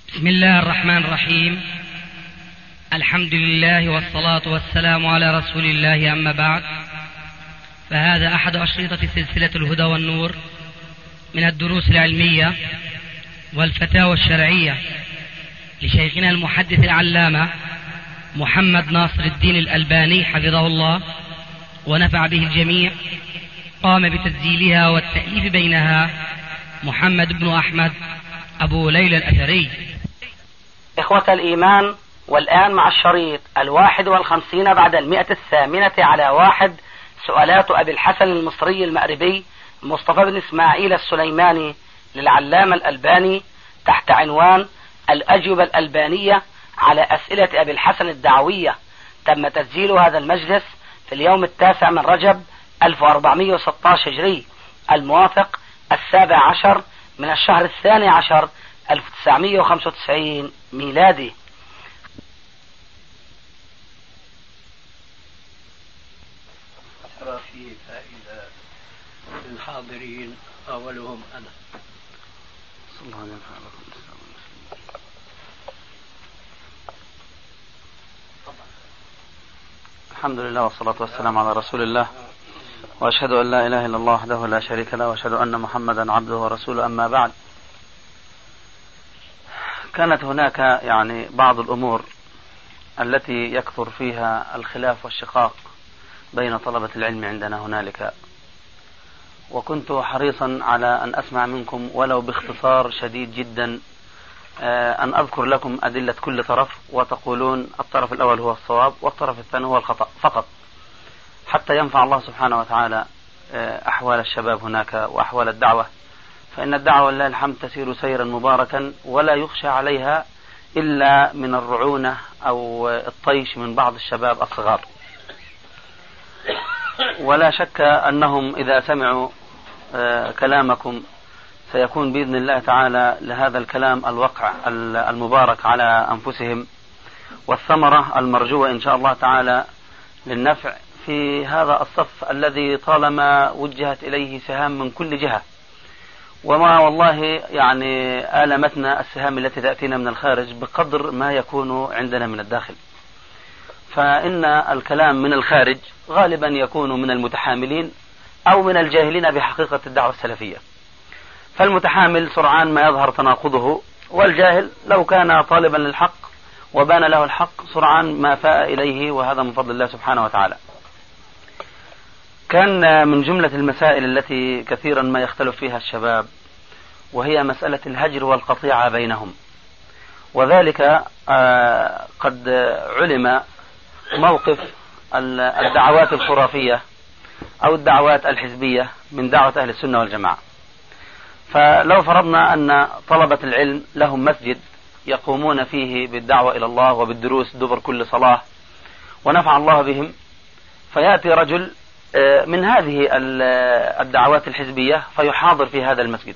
بسم الله الرحمن الرحيم. الحمد لله والصلاة والسلام على رسول الله، أما بعد، فهذا أحد أشرطة سلسلة الهدى والنور من الدروس العلمية والفتاوى الشرعية لشيخنا المحدث العلامة محمد ناصر الدين الألباني حفظه الله ونفع به الجميع. قام بتسجيلها والتأليف بينها محمد بن أحمد أبو ليلى الأثري. إخوة الإيمان، والآن مع الشريط 51 بعد 108 على 1 سؤالات أبي الحسن المصري المأربي مصطفى بن إسماعيل السليماني للعلامة الألباني تحت عنوان الأجوبة الألبانية على أسئلة أبي الحسن الدعوية. تم تسجيل هذا المجلس في اليوم 9 من رجب 1416 هجري، الموافق 17 من الشهر 12 1995 ميلادي. ترى فيه فائدة للحاضرين، أولهم أنا. صلى الله عليه وسلم. الحمد لله والصلاة والسلام على رسول الله، وأشهد أن لا إله إلا الله وحده لا شريك له، وأشهد أن محمدا عبده ورسوله، أما بعد. كانت هناك بعض الأمور التي يكثر فيها الخلاف والشقاق بين طلبة العلم عندنا هنالك، وكنت حريصا على أن أسمع منكم ولو باختصار شديد جدا أن أذكر لكم أدلة كل طرف، وتقولون الطرف الأول هو الصواب والطرف الثاني هو الخطأ فقط، حتى ينفع الله سبحانه وتعالى أحوال الشباب هناك وأحوال الدعوة، فإن الدعوة لله الحمد تسير سيرا مباركا ولا يخشى عليها إلا من الرعونة أو الطيش من بعض الشباب الصغار. ولا شك أنهم إذا سمعوا كلامكم سيكون بإذن الله تعالى لهذا الكلام الوقع المبارك على أنفسهم، والثمرة المرجوة إن شاء الله تعالى للنفع في هذا الصف الذي طالما وجهت إليه سهام من كل جهة، وما والله آلمتنا السهام التي تأتينا من الخارج بقدر ما يكون عندنا من الداخل. فإن الكلام من الخارج غالبا يكون من المتحاملين أو من الجاهلين بحقيقة الدعوة السلفية، فالمتحامل سرعان ما يظهر تناقضه، والجاهل لو كان طالبا للحق وبان له الحق سرعان ما فاء إليه، وهذا من فضل الله سبحانه وتعالى. كان من جملة المسائل التي كثيرا ما يختلف فيها الشباب وهي مسألة الهجر والقطيعة بينهم، وذلك قد علم موقف الدعوات الخرافية أو الدعوات الحزبية من دعوة أهل السنة والجماعة. فلو فرضنا أن طلبة العلم لهم مسجد يقومون فيه بالدعوة إلى الله وبالدروس دبر كل صلاة ونفع الله بهم، فيأتي رجل من هذه الدعوات الحزبية فيحاضر في هذا المسجد،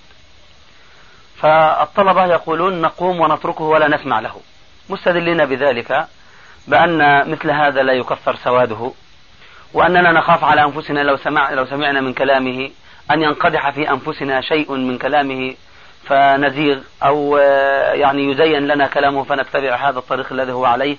فالطلبة يقولون نقوم ونتركه ولا نسمع له، مستدلين بذلك بأن مثل هذا لا يكثر سواده، وأننا نخاف على أنفسنا لو سمعنا من كلامه أن ينقدح في أنفسنا شيء من كلامه فنزيغ، أو يزين لنا كلامه فنتبع هذا الطريق الذي هو عليه،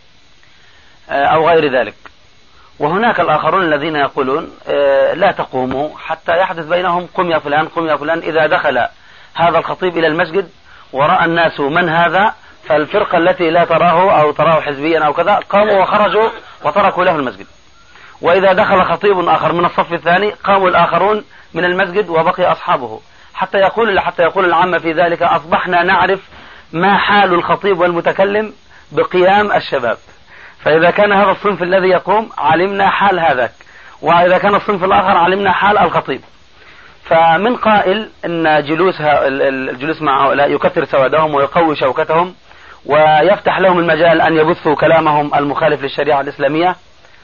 أو غير ذلك. وهناك الآخرون الذين يقولون لا تقوموا حتى يحدث بينهم قم يا فلان قم يا فلان. إذا دخل هذا الخطيب إلى المسجد ورأى الناس من هذا، فالفرقة التي لا تراه أو تراه حزبيا أو كذا قاموا وخرجوا وتركوا له المسجد. وإذا دخل خطيب آخر من الصف الثاني قاموا الآخرون من المسجد وبقي أصحابه، حتى يقول العامة في ذلك أصبحنا نعرف ما حال الخطيب والمتكلم بقيام الشباب. فإذا كان هذا الصنف الذي يقوم علمنا حال هذاك، وإذا كان الصنف الآخر علمنا حال الخطيب. فمن قائل أن الجلوس مع هؤلاء يكثر سوادهم ويقوي شوكتهم ويفتح لهم المجال أن يبثوا كلامهم المخالف للشريعة الإسلامية،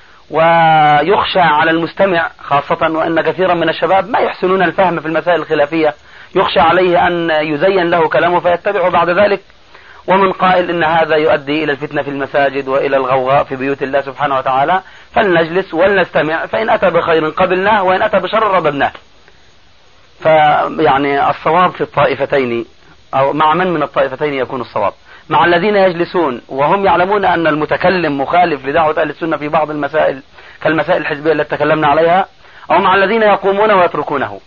ويخشى على المستمع خاصة وأن كثيرا من الشباب ما يحسنون الفهم في المسائل الخلافية، يخشى عليه أن يزين له كلامه فيتبعه بعد ذلك. ومن قائل إن هذا يؤدي إلى الفتنة في المساجد وإلى الغوغاء في بيوت الله سبحانه وتعالى، فلنجلس ولنستمع، فإن أتى بخير قبلناه وإن أتى بشر رددناه. الصواب في الطائفتين أو مع من الطائفتين يكون الصواب؟ مع الذين يجلسون وهم يعلمون أن المتكلم مخالف لدعوة أهل السنة في بعض المسائل كالمسائل الحزبية التي تكلمنا عليها، أو مع الذين يقومون ويتركونه؟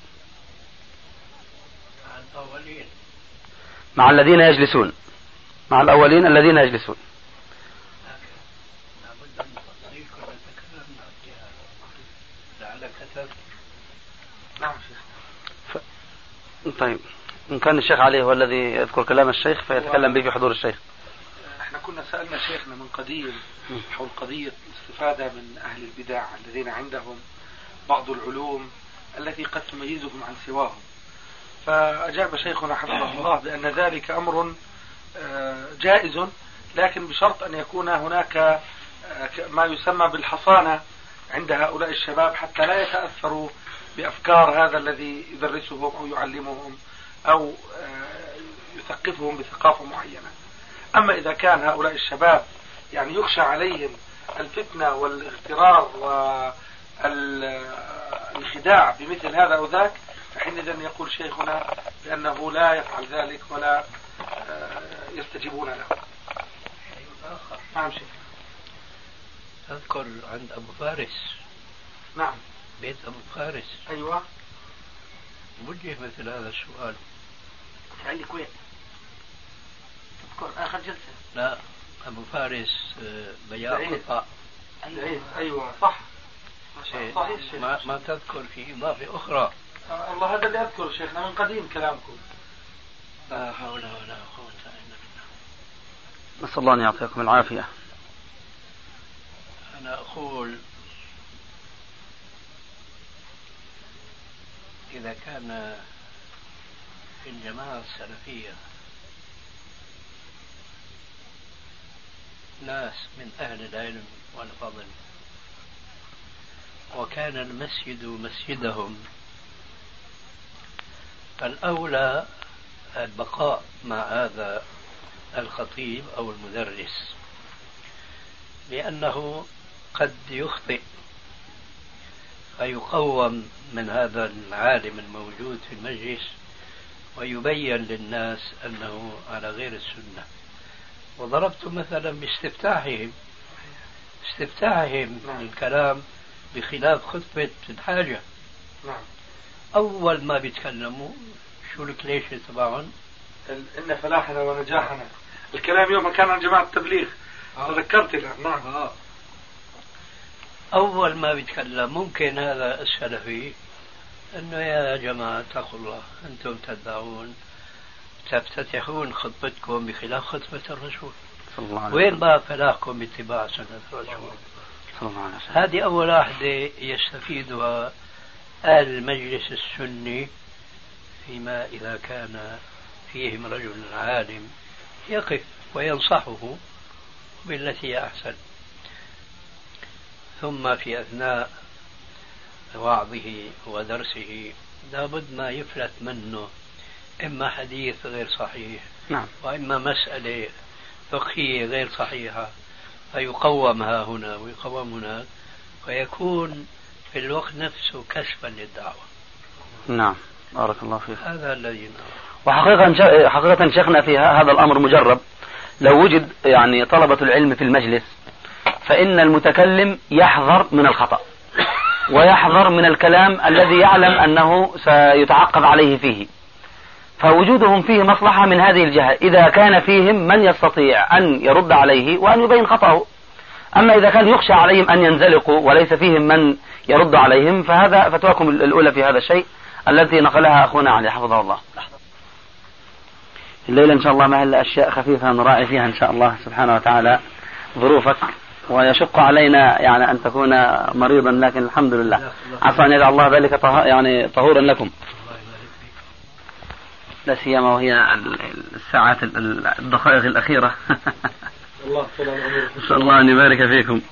مع الذين يجلسون، مع الأولين الذين يجلسون. طيب إن كان الشيخ علي هو الذي يذكر كلام الشيخ فيتكلم به في حضور الشيخ. احنا كنا سألنا شيخنا من قديم حول قضية الاستفادة من أهل البدع الذين عندهم بعض العلوم التي قد تميزهم عن سواهم، فأجاب شيخنا حفظه الله بأن ذلك أمر جائز، لكن بشرط أن يكون هناك ما يسمى بالحصانة عند هؤلاء الشباب حتى لا يتأثروا بأفكار هذا الذي يدرسهم أو يعلمهم أو يثقفهم بثقافة معينة. أما إذا كان هؤلاء الشباب يعني يخشى عليهم الفتنة والاغترار والخداع بمثل هذا أو ذاك، فحينئذ يقول شيخنا بأنه لا يفعل ذلك ولا يستجيبون له. نعم شيخ. أذكر عند أبو فارس. نعم. بيت أبو فارس. أيوة. وجه مثل هذا السؤال. في الكويت. تذكر آخر جلسة. لا أبو فارس بياع قطع. أيوة صح. صحيح. ما تذكر في إضافة أخرى. الله هذا اللي أذكر شيخنا من قديم كلامكم. لا حول ولا قوة إلا بالله. نسأل الله أن يعطيكم العافية. أنا أقول إذا كان في الجماعة السلفية ناس من أهل العلم والفضل وكان المسجد مسجدهم، فالأولى البقاء مع هذا الخطيب أو المدرس، لأنه قد يخطئ فيقوم من هذا العالم الموجود في المجلس ويبين للناس أنه على غير السنة. وضربت مثلا باستفتاحهم الكلام بخلاف خطبة الحاجة. نعم. أول ما بيتكلموا شو الكليشة تبعهم؟ إن فلاحنا ونجاحنا. الكلام يوم كان عن جماعة التبليغ. تذكرت الآن. نعم. أول ما بيتكلم ممكن هذا السلفي أنه يا جماعة اتقوا الله، أنتم تدعون تفتتحون خطبتكم بخلاف خطبة الرسول، وين بقى فلاحكم باتباع سنة الرسول؟ هذه أول واحدة يستفيدها أهل المجلس السني فيما إذا كان فيهم رجل عالم يقف وينصحه بالتي هي أحسن. ثم في أثناء وعظه ودرسه لابد ما يفلت منه إما حديث غير صحيح، نعم، وإما مسألة فقهية غير صحيحة، فيقومها هنا ويقوم هناك، ويكون في الوقت نفسه كشفا للدعوة. نعم، بارك الله فيك. هذا الذي وحقيقة شيخنا في هذا الأمر مجرب. لو وجد يعني طلبة العلم في المجلس فإن المتكلم يحذر من الخطأ ويحذر من الكلام الذي يعلم أنه سيتعقب عليه فيه، فوجودهم فيه مصلحة من هذه الجهة إذا كان فيهم من يستطيع أن يرد عليه وأن يبين خطأه. أما إذا كان يخشى عليهم أن ينزلقوا وليس فيهم من يرد عليهم فهذا فتواكم الأولى في هذا الشيء التي نقلها أخونا علي حفظه الله. الليلة إن شاء الله ما هلا أشياء خفيفة نراعي فيها إن شاء الله سبحانه وتعالى ظروفك، ويشق علينا يعني أن تكون مريضا، لكن الحمد لله عسى أن يجعل الله ذلك يعني طهورا لكم، لا سيما وهي الساعات الدقائق الأخيرة. نسأل الله أن يبارك فيكم.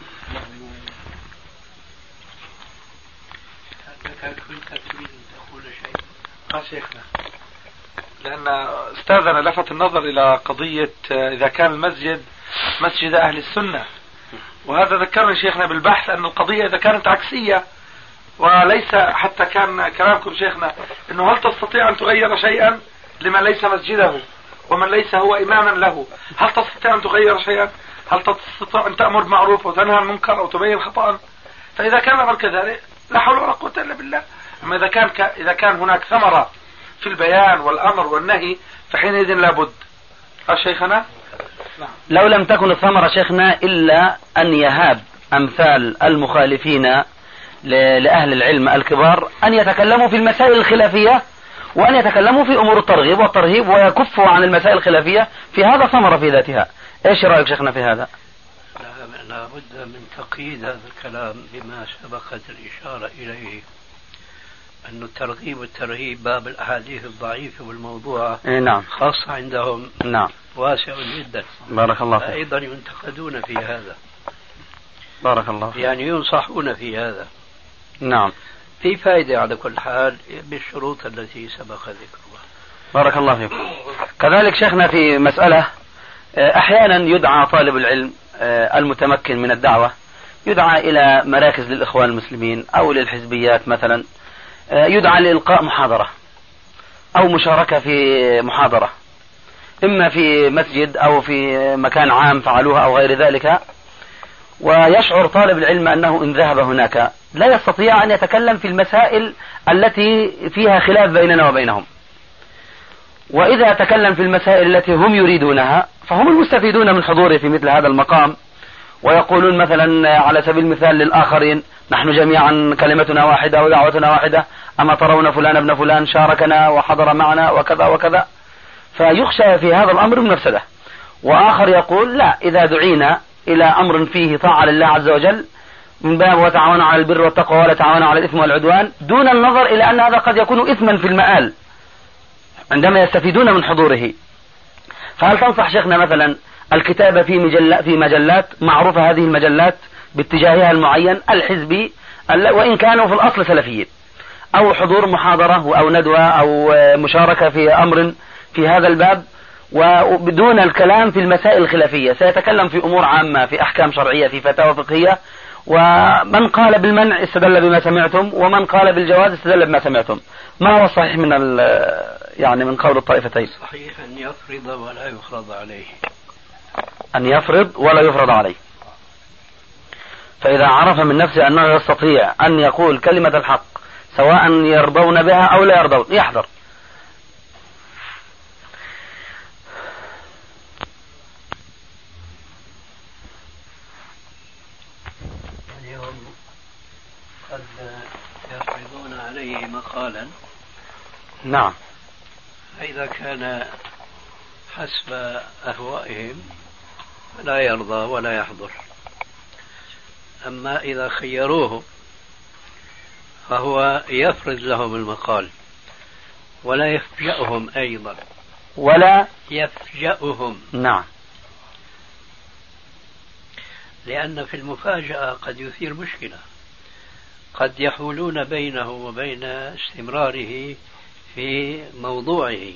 شيخنا لأن أستاذنا لفت النظر إلى قضية إذا كان المسجد مسجد أهل السنة، وهذا ذكرني شيخنا بالبحث أن القضية إذا كانت عكسية وليس حتى كان كلامكم شيخنا أنه هل تستطيع أن تغير شيئا لما ليس مسجده ومن ليس هو إماما له، هل تستطيع أن تغير شيئا؟ هل تستطيع أن تأمر بمعروف وتنهى عن المنكر أو تبين خطأ؟ فإذا كان الأمر كذلك لا حول ولا قوة إلا بالله. أما إذا كان هناك ثمرة في البيان والأمر والنهي فحينئذ لابد. شيخنا لو لم تكن الثمرة شيخنا إلا أن يهاب أمثال المخالفين لأهل العلم الكبار أن يتكلموا في المسائل الخلافية، وأن يتكلموا في أمور الترغيب والترهيب ويكفوا عن المسائل الخلافية، في هذا ثمرة في ذاتها. إيش رأيك شيخنا في هذا؟ لا بد من تقييد هذا الكلام بما سبقت الإشارة إليه، أن الترغيب والترهيب باب الأحاديث الضعيفة والموضوعة نعم خاصة عندهم نعم واسع جدا. بارك الله فيك. أيضا ينتقدون في هذا. بارك الله فيك. يعني ينصحون في هذا. نعم. في فائدة على كل حال بالشروط التي سبق ذكرها. بارك الله فيك. كذلك شيخنا في مسألة، أحيانا يدعى طالب العلم المتمكن من الدعوة يدعى إلى مراكز للإخوان المسلمين أو للحزبيات مثلا، يدعى لإلقاء محاضرة أو مشاركة في محاضرة، إما في مسجد أو في مكان عام فعلوها أو غير ذلك، ويشعر طالب العلم أنه إن ذهب هناك لا يستطيع أن يتكلم في المسائل التي فيها خلاف بيننا وبينهم، وإذا تكلم في المسائل التي هم يريدونها فهم المستفيدون من حضوره في مثل هذا المقام، ويقولون مثلا على سبيل المثال للآخرين: نحن جميعا كلمتنا واحدة ودعوتنا واحدة، أما ترون فلان ابن فلان شاركنا وحضر معنا وكذا وكذا، فيخشى في هذا الأمر مفسدة. وآخر يقول: لا، إذا دعينا إلى أمر فيه طاعة لله عز وجل من باب وتعاونوا على البر والتقوى ولا تعاونوا على الإثم والعدوان، دون النظر إلى أن هذا قد يكون إثما في المآل عندما يستفيدون من حضوره. فهل تنصح شيخنا مثلا الكتابة في مجلات معروفة، هذه المجلات باتجاهها المعين الحزبي وإن كانوا في الأصل سلفيين، أو حضور محاضرة أو ندوة أو مشاركة في أمر في هذا الباب، وبدون الكلام في المسائل الخلافية، سيتكلم في أمور عامة، في أحكام شرعية، في فتاوى فقهية، ومن قال بالمنع استدل بما سمعتم، ومن قال بالجواز استدل بما سمعتم. ما هو الصحيح من قول الطائفتين؟ صحيح أن يفرض ولا يفرض عليه. أن يفرض ولا يفرض عليه. فإذا عرف من نفسه أنه يستطيع أن يقول كلمة الحق سواء يرضون بها أو لا يرضون يحذر. اليوم قد يفرضون عليه مقالا، نعم، فإذا كان حسب أهوائهم لا يرضى ولا يحضر. أما إذا خيروه فهو يفرض لهم المقال ولا يفجأهم أيضا، ولا يفجأهم. نعم. لأن في المفاجأة قد يثير مشكلة، قد يحولون بينه وبين استمراره في موضوعه،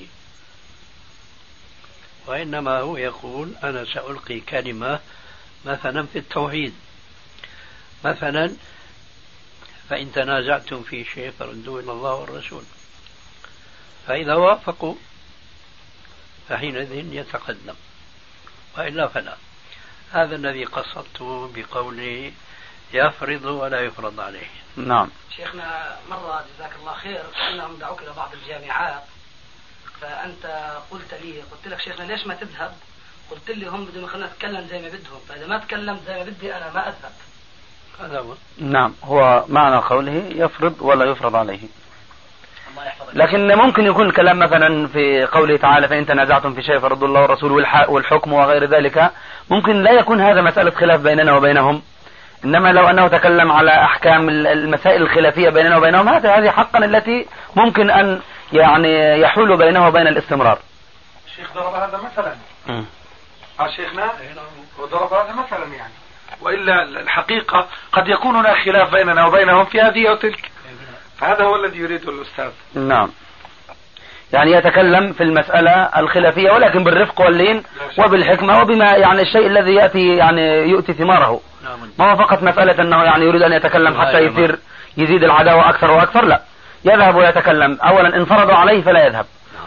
وإنما هو يقول: أنا سألقي كلمة مثلا في التوحيد مثلا، فإن تنازعتم في شيء فردوه إلى الله والرسول، فإذا وافقوا فحينئذ يتقدم، وإلا فلا. هذا الذي قصدته بقولي يفرض ولا يفرض عليه. نعم. شيخنا مرة جزاك الله خير أنهم دعوك إلى بعض الجامعات، فأنت قلت لك شيخنا ليش ما تذهب؟ قلت لي هم بدهم يخلونا نتكلم زي ما بدهم، فإذا ما تكلمت زي ما بدي أنا ما أذهب. هذا هو. نعم، هو معنى قوله يفرض ولا يفرض عليه. لكن ممكن يكون الكلام مثلا في قوله تعالى: فإن تنازعتم في شيء فردوا الله والرسول والحكم وغير ذلك، ممكن لا يكون هذا مسألة خلاف بيننا وبينهم، إنما لو أنه تكلم على أحكام المسائل الخلافية بيننا وبينهم، هذه حقا التي ممكن أن يحول بينه وبين الاستمرار. الشيخ ضرب هذا مثلا. شيخنا وضرب هذا مثلا وإلا الحقيقة قد يكون هناك خلاف بيننا وبينهم في هذه وتلك، فهذا هو الذي يريده الأستاذ. نعم، يتكلم في المسألة الخلافية ولكن بالرفق واللين وبالحكمة وبما الشيء الذي يؤتي ثماره. ما هو فقط مسألة أنه يريد أن يتكلم حتى يزيد العداوة أكثر وأكثر، لا، يذهب ويتكلم. أولا إن فرضوا عليه فلا يذهب،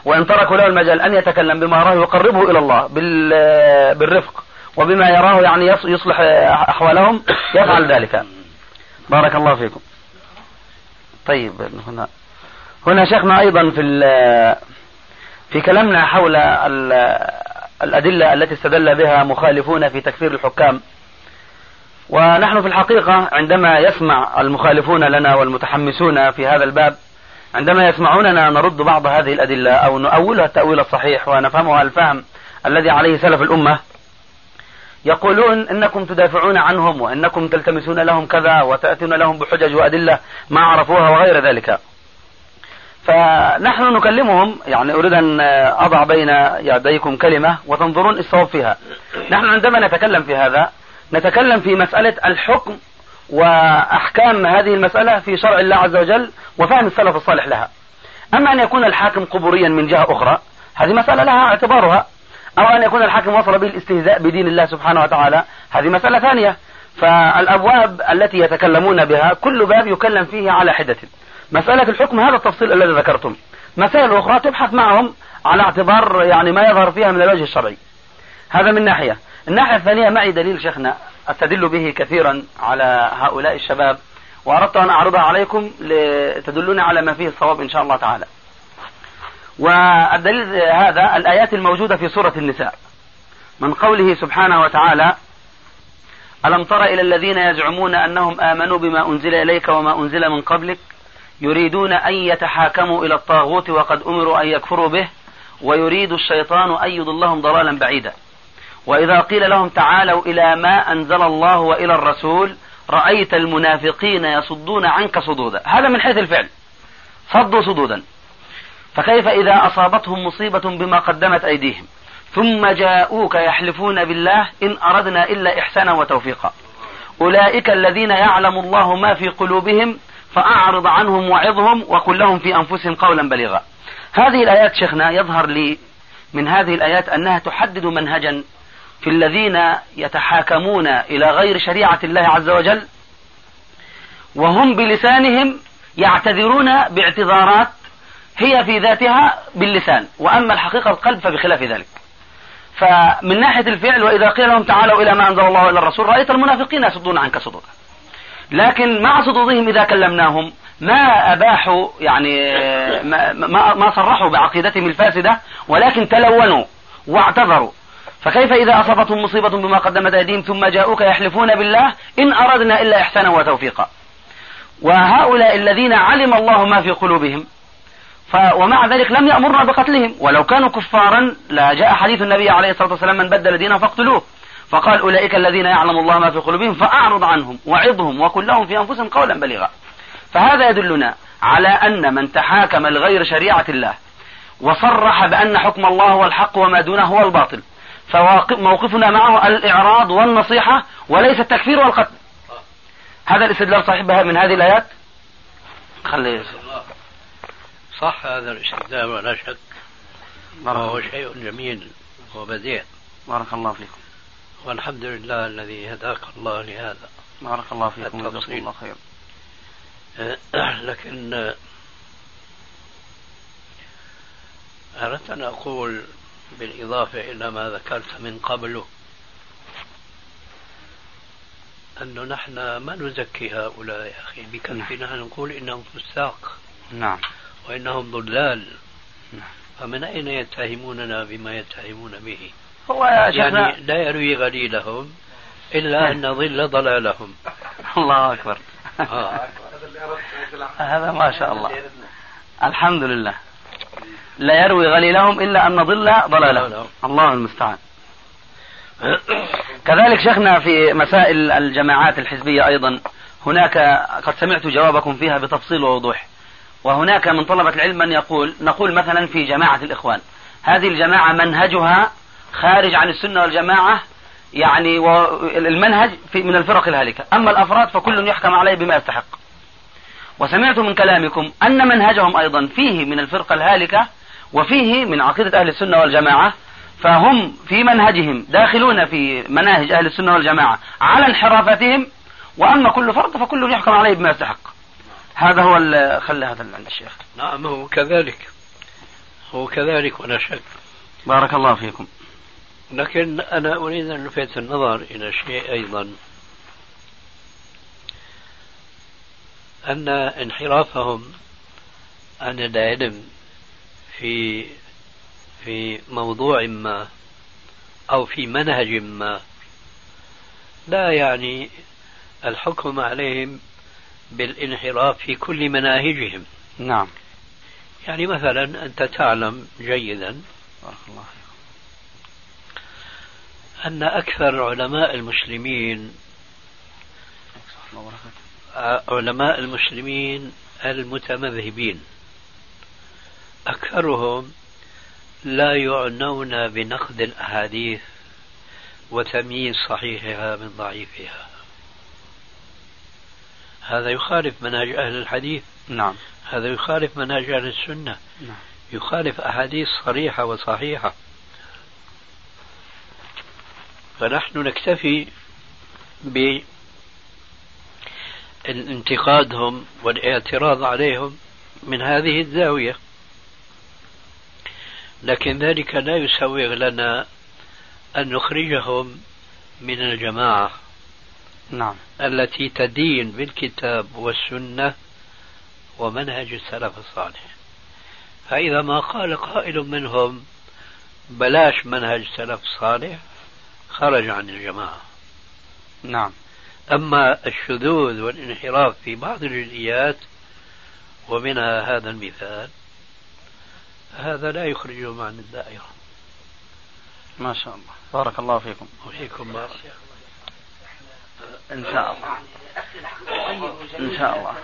وإن تركوا له المجال أن يتكلم بما يراه يقربه إلى الله بالرفق وبما يراه يعني يصلح أحوالهم يفعل ذلك. بارك الله فيكم. طيب هنا شيخنا أيضا في كلامنا حول الأدلة التي استدل بها مخالفون في تكفير الحكام، ونحن في الحقيقة عندما يسمع المخالفون لنا والمتحمسون في هذا الباب عندما يسمعوننا نرد بعض هذه الأدلة أو نؤولها التأويل الصحيح ونفهمها الفهم الذي عليه سلف الأمة، يقولون إنكم تدافعون عنهم وإنكم تلتمسون لهم كذا وتأتون لهم بحجج وأدلة ما عرفوها وغير ذلك. فنحن نكلمهم، يعني أريد أن أضع بين يديكم كلمة وتنظرون الصواب فيها. نحن عندما نتكلم في هذا نتكلم في مسألة الحكم وأحكام هذه المسألة في شرع الله عز وجل وفهم السلف الصالح لها. أما أن يكون الحاكم قبوريا من جهة أخرى هذه مسألة لها اعتبارها، أو أن يكون الحاكم وصل به الاستهزاء بدين الله سبحانه وتعالى هذه مسألة ثانية. فالأبواب التي يتكلمون بها كل باب يكلم فيه على حدة. مسألة الحكم هذا التفصيل الذي ذكرتم، مسائل أخرى تبحث معهم على اعتبار يعني ما يظهر فيها من الوجه الشرعي. هذا من ناحية. الناحية الثانية معي دليل شيخنا أستدل به كثيرا على هؤلاء الشباب، وأردت أن أعرضها عليكم لتدلون على ما فيه الصواب إن شاء الله تعالى. والدليل هذا الآيات الموجودة في سورة النساء من قوله سبحانه وتعالى: ألم تر إلى الذين يزعمون أنهم آمنوا بما أنزل إليك وما أنزل من قبلك يريدون أن يتحاكموا إلى الطاغوت وقد أمروا أن يكفروا به ويريد الشيطان أن يضلهم ضلالا بعيدا وإذا قيل لهم تعالوا إلى ما أنزل الله وإلى الرسول رأيت المنافقين يصدون عنك صدودا. هذا من حيث الفعل، صدوا صدودا. فكيف إذا أصابتهم مصيبة بما قدمت أيديهم ثم جاءوك يحلفون بالله إن أردنا إلا إحسانا وتوفيقا أولئك الذين يعلم الله ما في قلوبهم فأعرض عنهم وعظهم وقل لهم في أنفسهم قولا بليغا. هذه الآيات شيخنا يظهر لي من هذه الآيات أنها تحدد منهجا في الذين يتحاكمون إلى غير شريعة الله عز وجل وهم بلسانهم يعتذرون باعتذارات هي في ذاتها باللسان، وأما الحقيقة القلب فبخلاف ذلك. فمن ناحية الفعل وإذا قيل لهم تعالوا إلى ما أنزل الله وإلى الرسول رأيت المنافقين يصدون عنك صدودا، لكن مع صدودهم إذا كلمناهم ما أباحوا يعني ما صرحوا بعقيدتهم الفاسدة ولكن تلونوا واعتذروا. فكيف إذا أصابتهم مصيبة بما قدمت أيديهم ثم جاءوك يحلفون بالله إن أردنا إلا إحسانا وتوفيقا. وهؤلاء الذين علم الله ما في قلوبهم ومع ذلك لم يأمرنا بقتلهم، ولو كانوا كفارا لا جاء حديث النبي عليه الصلاة والسلام من بدل دينه فاقتلوه، فقال أولئك الذين يعلم الله ما في قلوبهم فأعرض عنهم وعظهم وقل لهم في أنفسهم قولا بليغا. فهذا يدلنا على أن من تحاكم لغير شريعة الله وصرح بأن حكم الله هو الحق وما دونه هو الباطل فموقفنا معه الإعراض والنصيحة وليس التكفير والقتل. هذا الاستدلال صحيح من هذه الآيات؟ خلي صح هذا الاستدلال ولا شك، وهو شيء جميل وبديع. بارك الله فيكم. والحمد لله الذي هداك الله لهذا. بارك الله فيكم وجزاكم الله خير. لكن أردت أن أقول بالإضافة إلى ما ذكرت من قبله أنه نحن ما نزكي هؤلاء يا أخي بكفنا نقول إنهم فساق. نعم. وإنهم ضلال. نعم. فمن أين يتهموننا بما يتهمون به؟ هو يعني لا يروي غليلهم إلا أن ضل ضلالهم. الله أكبر. هذا ما شاء الله. الحمد لله. لا يروي غليلهم إلا أن ضل ضلالهم. الله المستعان. كذلك شيخنا في مسائل الجماعات الحزبية أيضا هناك قد سمعت جوابكم فيها بتفصيل ووضوح، وهناك من طلبة العلم من نقول مثلا في جماعة الإخوان هذه الجماعة منهجها خارج عن السنة والجماعة، يعني المنهج من الفرق الهالكة، أما الأفراد فكل يحكم عليه بما يستحق. وسمعت من كلامكم أن منهجهم أيضا فيه من الفرقة الهالكة وفيه من عقيدة أهل السنة والجماعة، فهم في منهجهم داخلون في مناهج أهل السنة والجماعة على انحرافتهم، وأما كل فرد فكل يحكم عليه بما يستحق. هذا هو خلى هذا عند الشيخ. نعم هو كذلك. هو كذلك ولا شك. بارك الله فيكم. لكن أنا أريد أن ألفت النظر إلى شيء أيضا، أن انحرافهم عن العلم في موضوع ما أو في منهج ما لا يعني الحكم عليهم بالانحراف في كل مناهجهم. نعم. يعني مثلا أنت تعلم جيدا بارك الله فيكم أن أكثر علماء المسلمين المتمذهبين أكثرهم لا يعنون بنقد الأحاديث وتمييز صحيحها من ضعيفها. هذا يخالف منهج أهل الحديث. نعم. هذا يخالف منهج أهل السنة. نعم. يخالف أحاديث صريحة وصحيحة. فنحن نكتفي بانتقادهم والاعتراض عليهم من هذه الزاوية، لكن ذلك لا يسوغ لنا أن نخرجهم من الجماعة. نعم. التي تدين بالكتاب والسنة ومنهج السلف الصالح. فإذا ما قال قائل منهم بلاش منهج السلف الصالح خرج عن الجماعة. نعم. أما الشذوذ والانحراف في بعض الجزئيات ومنها هذا المثال، هذا لا يخرجهم عن الدائرة. ما شاء الله. بارك الله فيكم. وفيكم بارك. إن شاء الله. إن شاء الله.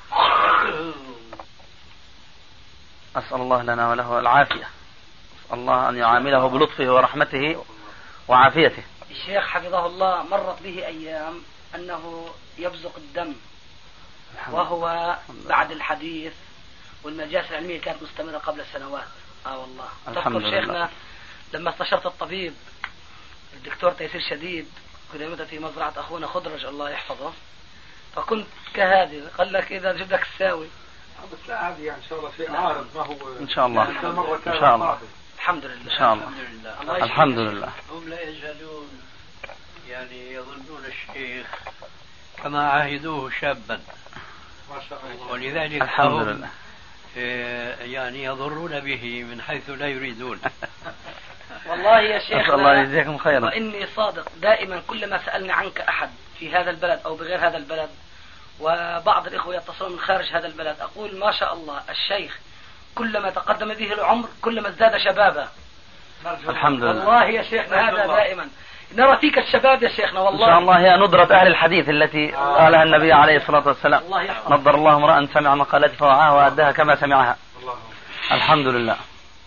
أسأل الله لنا وله العافية. أسأل الله أن يعامله بلطفه ورحمته وعافيته. الشيخ حفظه الله مرت به أيام أنه يبزق الدم وهو بعد الحديث والمجالس العلمية كانت مستمرة قبل سنوات. والله الحمد لله. شيخنا لما استشرت الطبيب الدكتور تيسير شديد كنت في مزرعة أخونا خضرج الله يحفظه، فكنت كهذه قال لك إذا جبتك الساوي. بس لا هذه يعني إن شاء الله شيء عارض ما هو إن شاء الله. إن شاء الله. الحمد لله. إن شاء الله. الحمد لله. هم لا يزالون يعني يظنون الشيخ كما عاهدوه شابا، ما شاء الله. ولذلك الحمد لله يعني يضرون به من حيث لا يريدون. والله يا شيخ الله يجزيكم خيرا. وإني صادق دائما كلما سألني عنك أحد في هذا البلد أو بغير هذا البلد، وبعض الإخوة يتصلون من خارج هذا البلد، أقول ما شاء الله الشيخ كلما تقدم به العمر كلما ازداد شبابا. الحمد لله. والله يا شيخنا هذا دائما نرى فيك الشباب يا شيخنا. والله إن شاء الله هي ندرة أهل الحديث التي قالها النبي عليه الصلاة والسلام. نضر الله امرأ سمع مقالتي فوعاها وأداها كما سمعها. الحمد لله.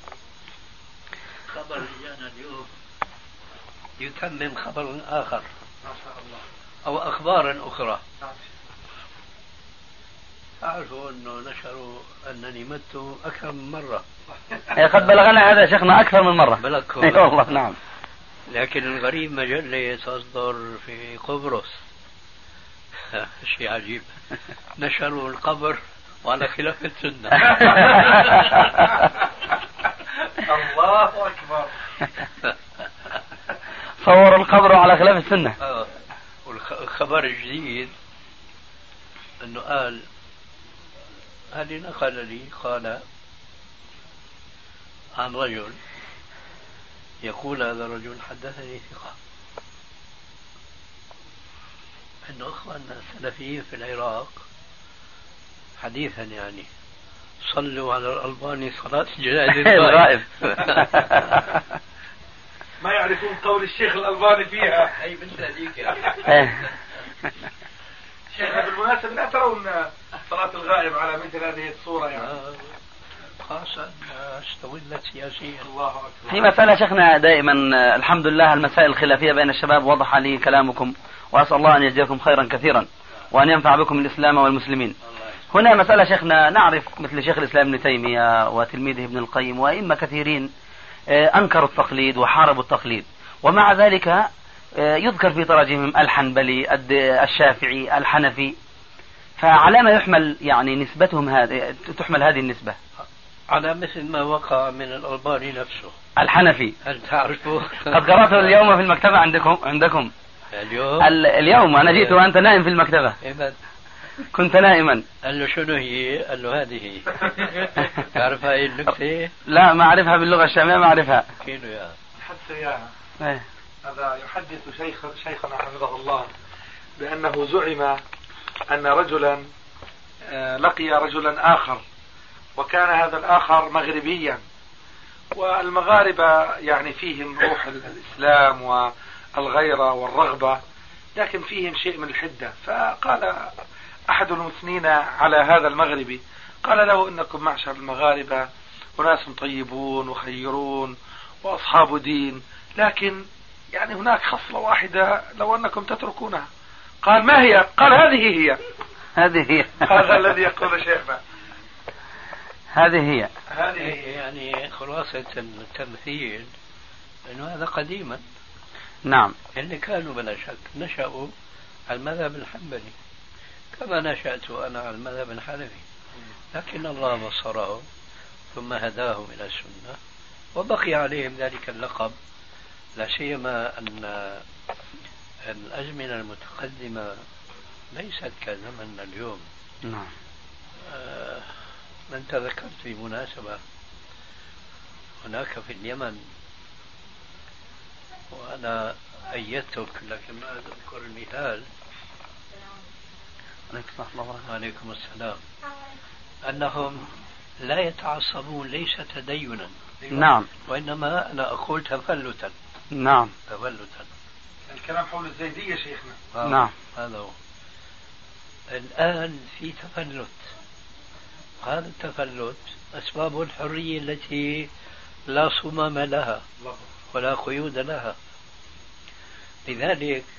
خبر جاءنا اليوم يتمم خبر آخر أو أخبارا أخرى. أعرفوا أنه نشروا أنني مت أكثر من مرة. قد بلغنا هذا شيخنا أكثر من مرة. بلغكم. والله نعم. لكن الغريب مجلة تصدر في قبرص شيء عجيب، نشروا القبر وعلى خلاف السنة. الله أكبر. صور القبر على خلاف السنة. والخبر الجديد أنه قال هل نقل لي قال عن رجل يقول هذا الرجل حدثني ثقة أنه أخواننا السلفيين في العراق حديثا يعني صلوا على الألباني صلاة جنازة الغائب. ما يعرفون قول الشيخ الألباني فيها. أي مثل هذيك. شيخنا بالمناسبة لا ترون صلاة الغائب على مثل هذه الصورة يعني. خاصة استولت سياسيا. الله أكبر. في مسألة شيخنا دائما الحمد لله المسائل الخلافية بين الشباب وضح لي كلامكم، وأسأل الله أن يجزيكم خيرا كثيرا وأن ينفع بكم الإسلام والمسلمين. هنا مسألة شيخنا نعرف مثل شيخ الإسلام ابن تيمية وتلميذه ابن القيم وإما كثيرين أنكروا التقليد وحاربوا التقليد، ومع ذلك يذكر في تراجمهم الحنبلي الشافعي الحنفي، فعلى ما يحمل يعني نسبتهم تحمل هذه النسبة؟ على مثل ما وقع من الألباني نفسه الحنفي. هل تعرفه؟ قد قرأته اليوم في المكتبة عندكم اليوم أنا جئت وأنت نائم في المكتبة. كنت نائما. قال له شنو هي؟ قال له هذه. تعرف هاي النكتة؟ لا ما أعرفها باللغة الشامية، ما أعرفها. كيلو يا حتى إياها. هذا يحدث شيخنا حفظه الله بأنه زعم أن رجلا لقي رجلا آخر، وكان هذا الآخر مغربيا، والمغاربة يعني فيهم روح الإسلام والغيرة والرغبة، لكن فيهم شيء من الحدة. فقال أحد المثنين على هذا المغربي، قال له إنكم معشر المغاربة وناس طيبون وخيرون وأصحاب دين، لكن يعني هناك خصلة واحدة لو أنكم تتركونها. قال ما هي؟ قال هذه هي. هذا الذي يقول شيخنا. هذه هي يعني خلاصة التمثيل أنه هذا قديما. نعم. اللي كانوا بلا شك نشأوا على المذهب الحنبلي كما نشأت أنا على المذهب الحنفي، لكن الله بصرهم ثم هداهم إلى السنة وبقي عليهم ذلك اللقب، لا سيما أن الأزمنة المتقدمة ليست كزمننا اليوم. نعم. من تذكرت في مناسبة هناك في اليمن، وأنا أيدتك لكن ما أذكر المثال. عليكم السلام. أنهم لا يتعصبون ليس تدينا. نعم. وإنما أنا أقول تفلتا. نعم. تفلتا. الكلام حول الزيدية شيخنا. نعم. هذا هو. الآن في تفلت. هذا التفلت أسباب الحرية التي لا صمام لها ولا قيود لها. لذلك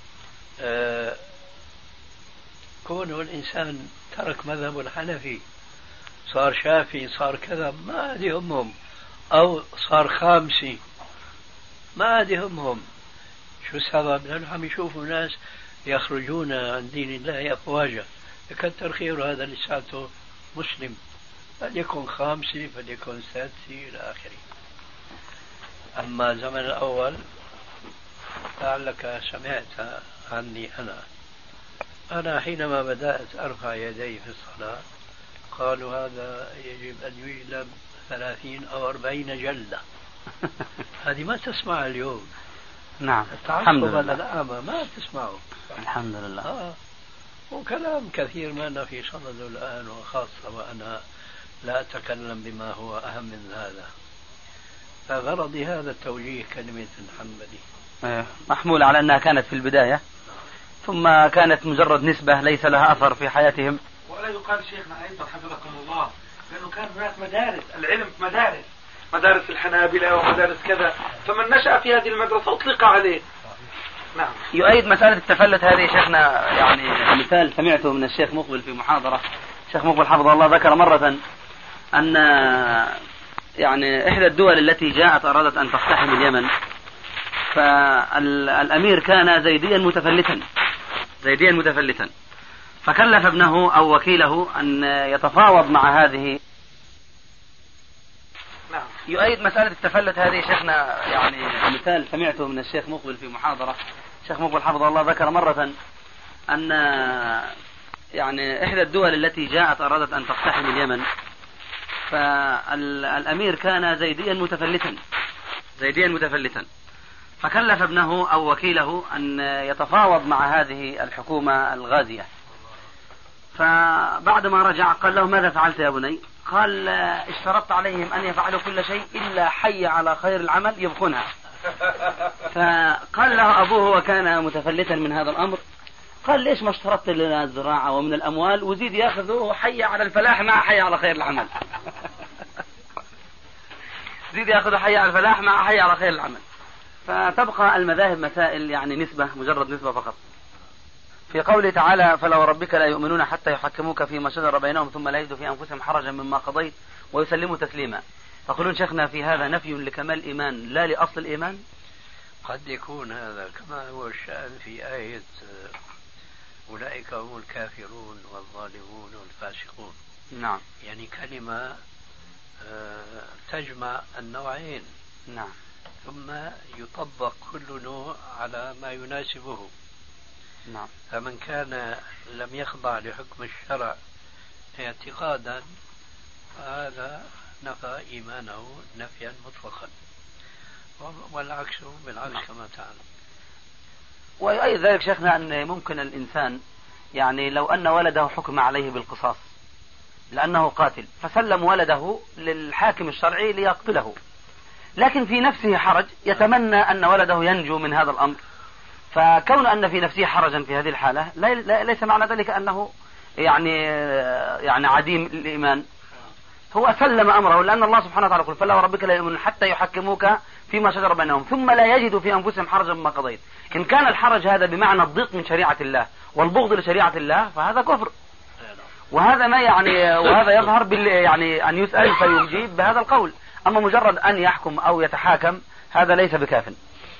كون الإنسان ترك مذهب الحنفي صار شافعي صار كذا ما يهمهم، أو صار خامسي ما يهمهم. شو السبب؟ لأنه عم يشوفوا ناس يخرجون عن دين الله أفواجا، يكتر خير هذا لساته مسلم، فليكن خامسي فليكن سادسي إلى آخره. أما زمن الأول لعلك سمعت عني أنا حينما بدأت أرفع يدي في الصلاة قالوا هذا يجب أن يجلب 30 أو 40 جلدة. هذه ما تسمع اليوم. نعم. التعصب الأعمى ما تسمعه. الحمد لله. وكلام كثير ما في صدد الآن، وخاصة وأنا لا أتكلم بما هو أهم من هذا. فغرضي هذا التوجيه كلمة الحنبلي محمول على أنها كانت في البداية ثم كانت مجرد نسبة ليس لها أثر في حياتهم. ولا يقال شيخنا أيضا حفظكم الله لأنه كان هناك مدارس العلم، مدارس الحنابلة ومدارس كذا، فمن نشأ في هذه المدرسة أطلق عليه. نعم. يؤيد مسألة التفلت هذه شيخنا، يعني مثال سمعته من الشيخ مقبل في محاضرة. الشيخ مقبل حفظه الله ذكر مرة أن يعني إحدى الدول التي جاءت أرادت أن تقتحم اليمن، فالأمير كان زيديا متفلتا، فكلف ابنه أو وكيله أن يتفاوض مع هذه. نعم. يؤيد مسألة التفلت هذه شيخنا، يعني مثال سمعته من الشيخ مقبل في محاضرة. الشيخ مقبل حفظه الله ذكر مرة أن يعني إحدى الدول التي جاءت أرادت أن تقتحم اليمن، فالأمير كان زيديا متفلتا، فكلف ابنه أو وكيله أن يتفاوض مع هذه الحكومة الغازية. فبعدما رجع قال له ماذا فعلت يا بني؟ قال اشترطت عليهم أن يفعلوا كل شيء إلا حي على خير العمل يبقونها. فقال له أبوه وكان متفلتا من هذا الأمر، قال ليش ما اشترطت لنا الزراعة ومن الأموال وزيد يأخذه حي على الفلاح مع حي على خير العمل. زيد يأخذه حي على الفلاح مع حي على خير العمل. فتبقى المذاهب مسائل يعني نسبة، مجرد نسبة فقط. في قوله تعالى فلو ربك لا يؤمنون حتى يحكموك فيما شجر بينهم ثم لا يجدوا في أنفسهم حرجا مما قضيت ويسلموا تسليما. تقولون شيخنا في هذا نفي لكمال الإيمان لا لأصل الإيمان؟ قد يكون هذا كما هو الشأن في آية أولئك هم الكافرون والظالمون والفاسقون. نعم. يعني كلمة تجمع النوعين. نعم. ثم يطبق كل نوع على ما يناسبه. نعم. فمن كان لم يخضع لحكم الشرع اعتقادا هذا نفى إيمانه نفيا مطلقا، والعكس بالعكس كما تعلم. وأي ذلك شيخنا أن ممكن الإنسان يعني لو أن ولده حكم عليه بالقصاص لأنه قاتل فسلم ولده للحاكم الشرعي ليقتله، لكن في نفسه حرج يتمنى أن ولده ينجو من هذا الأمر، فكون أن في نفسه حرجا في هذه الحالة ليس معنى ذلك أنه يعني عديم الإيمان، هو سلم أمره، لأن الله سبحانه وتعالى يقول فلا وربك لا يؤمنون حتى يحكموك فيما شجر بينهم ثم لا يجدوا في أنفسهم حرجا مما قضيت. إن كان الحرج هذا بمعنى الضيق من شريعة الله والبغض لشريعة الله فهذا كفر، وهذا ما يعني وهذا يظهر يعني أن يسأل فيجيب بهذا القول، أما مجرد أن يحكم أو يتحاكم هذا ليس بكاف.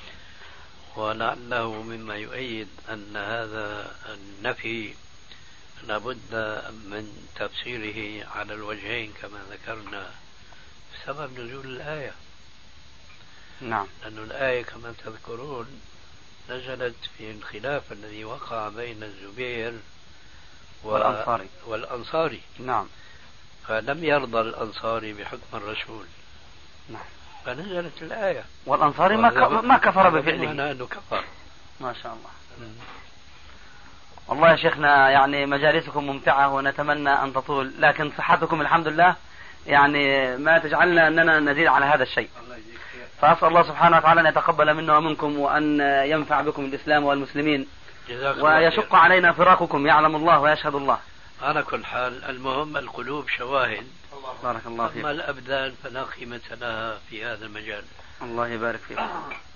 ولعله مما يؤيد أن هذا النفي لابد من تفسيره على الوجهين كما ذكرنا سبب نزول الآية. نعم. لأن الآية كما تذكرون نزلت في الخلاف الذي وقع بين الزبير والأنصاري. نعم. فلم يرضى الأنصاري بحكم الرسول. نعم. فنزلت الآية والأنصاري ما كفر بفعله. أنه كفر. ما شاء الله. والله يا شيخنا يعني مجالسكم ممتعة ونتمنى أن تطول، لكن صحتكم الحمد لله يعني ما تجعلنا أننا نزيد على هذا الشيء، فأسأل الله سبحانه وتعالى أن يتقبل منا ومنكم وأن ينفع بكم الإسلام والمسلمين ويشق علينا فراقكم، يعلم الله ويشهد الله. على كل حال المهم القلوب شواهد. بارك الله فيك. أما الأبدان فلا قيمة لها في هذا المجال. الله يبارك فيكم.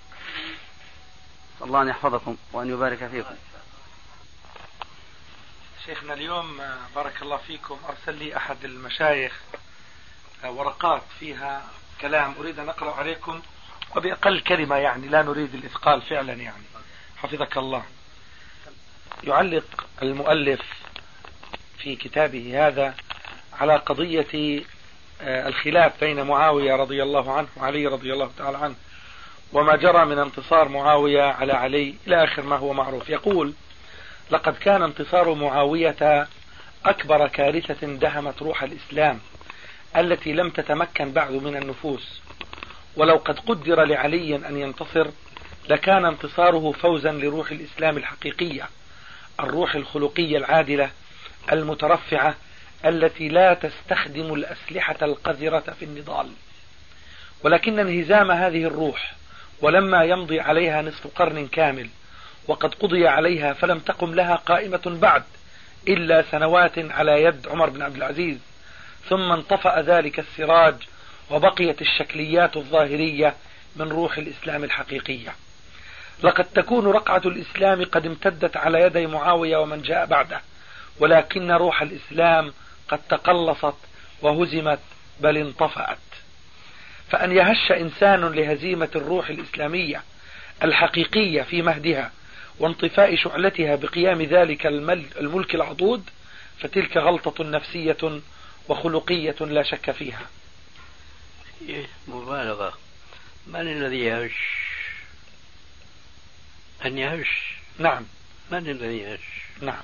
الله أن يحفظكم وأن يبارك فيكم. شيخنا اليوم بارك الله فيكم أرسل لي أحد المشايخ ورقات فيها كلام أريد أن أقرأ عليكم وبأقل كلمة، يعني لا نريد الإثقال فعلا، يعني حفظك الله. يعلق المؤلف في كتابه هذا على قضية الخلاف بين معاوية رضي الله عنه وعلي رضي الله تعالى عنه وما جرى من انتصار معاوية على علي إلى آخر ما هو معروف. يقول لقد كان انتصار معاوية أكبر كارثة دهمت روح الإسلام التي لم تتمكن بعد من النفوس، ولو قد قدر لعلي أن ينتصر لكان انتصاره فوزا لروح الإسلام الحقيقية، الروح الخلقية العادلة المترفعة التي لا تستخدم الأسلحة القذرة في النضال، ولكن انهزام هذه الروح ولما يمضي عليها نصف قرن كامل وقد قضي عليها فلم تقم لها قائمة بعد إلا سنوات على يد عمر بن عبد العزيز، ثم انطفأ ذلك السراج وبقيت الشكليات الظاهرية من روح الإسلام الحقيقية. لقد تكون رقعة الإسلام قد امتدت على يدي معاوية ومن جاء بعده، ولكن روح الإسلام قد تقلصت وهزمت بل انطفأت. فأن يهش إنسان لهزيمة الروح الإسلامية الحقيقية في مهدها وانطفاء شعلتها بقيام ذلك الملك العضوض فتلك غلطة نفسية وخلقية لا شك فيها. مبالغة. من الذي يهش؟ أن يهش. نعم. من الذي يهش؟ نعم.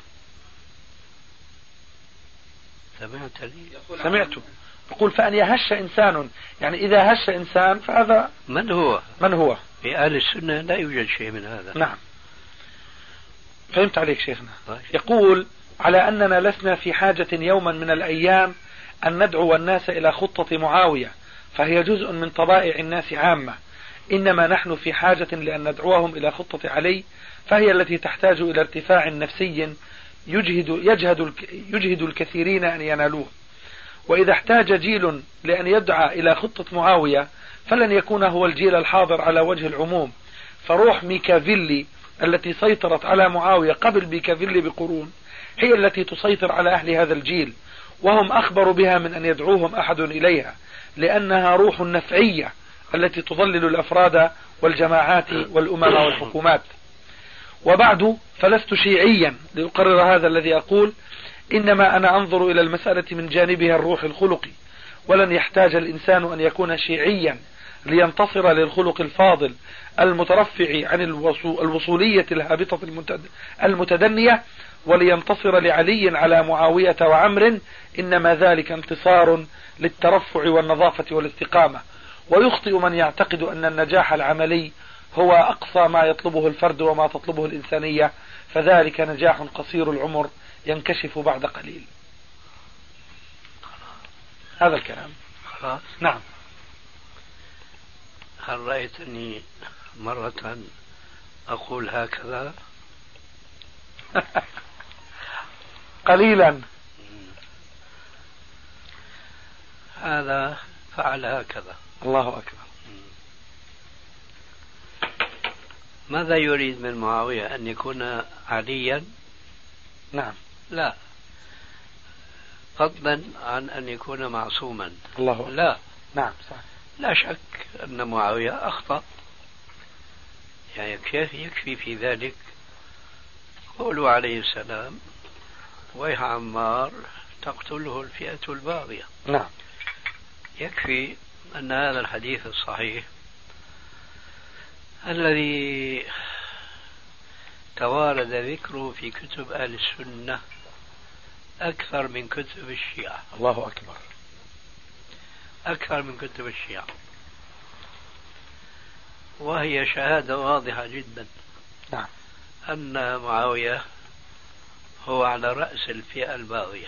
سمعت لي؟ سمعته. يقول فأن يهش إنسان، يعني إذا هش إنسان فهذا من هو؟ من هو؟ في أهل السنة لا يوجد شيء من هذا. نعم. فهمت عليك شيخنا. يقول على أننا لسنا في حاجة يوما من الأيام أن ندعو الناس إلى خطة معاوية فهي جزء من طبائع الناس عامة، إنما نحن في حاجة لأن ندعوهم إلى خطة علي فهي التي تحتاج إلى ارتفاع نفسي يجهد الكثيرين أن ينالوه. وإذا احتاج جيل لأن يدعى إلى خطة معاوية فلن يكون هو الجيل الحاضر على وجه العموم، فروح ميكافيلي التي سيطرت على معاوية قبل ميكافيلي بقرون هي التي تسيطر على أهل هذا الجيل، وهم أخبر بها من أن يدعوهم أحد إليها، لأنها روح نفعية التي تضلل الأفراد والجماعات والأمم والحكومات. وبعد فلست شيعيا لأقرر هذا الذي أقول، إنما أنا أنظر إلى المسألة من جانبها الروح الخلقي، ولن يحتاج الإنسان أن يكون شيعيا لينتصر للخلق الفاضل المترفع عن الوصولية الهابطة المتدنية، ولينتصر لعلي على معاوية وعمر، إنما ذلك انتصار للترفع والنظافة والاستقامة. ويخطئ من يعتقد أن النجاح العملي هو أقصى ما يطلبه الفرد وما تطلبه الإنسانية، فذلك نجاح قصير العمر ينكشف بعد قليل. هذا الكلام. خلاص. نعم. هل رأيتني مرة أقول هكذا؟ قليلا. هذا فعل هكذا. الله أكبر. ماذا يريد من معاوية؟ أن يكون عليا؟ نعم. لا، فضلا عن أن يكون معصوما. الله أكبر. لا. نعم صح. لا شك أن معاوية أخطأ، يعني يكفي في ذلك قوله عليه السلام: ويح عمار تقتله الفئة الباغية. نعم. يكفي أن هذا الحديث الصحيح الذي توارد ذكره في كتب أهل السنة أكثر من كتب الشيعة. الله أكبر. أكثر من كتب الشيعة، وهي شهادة واضحة جدا. نعم. أن معاوية هو على رأس الفئة الباغية.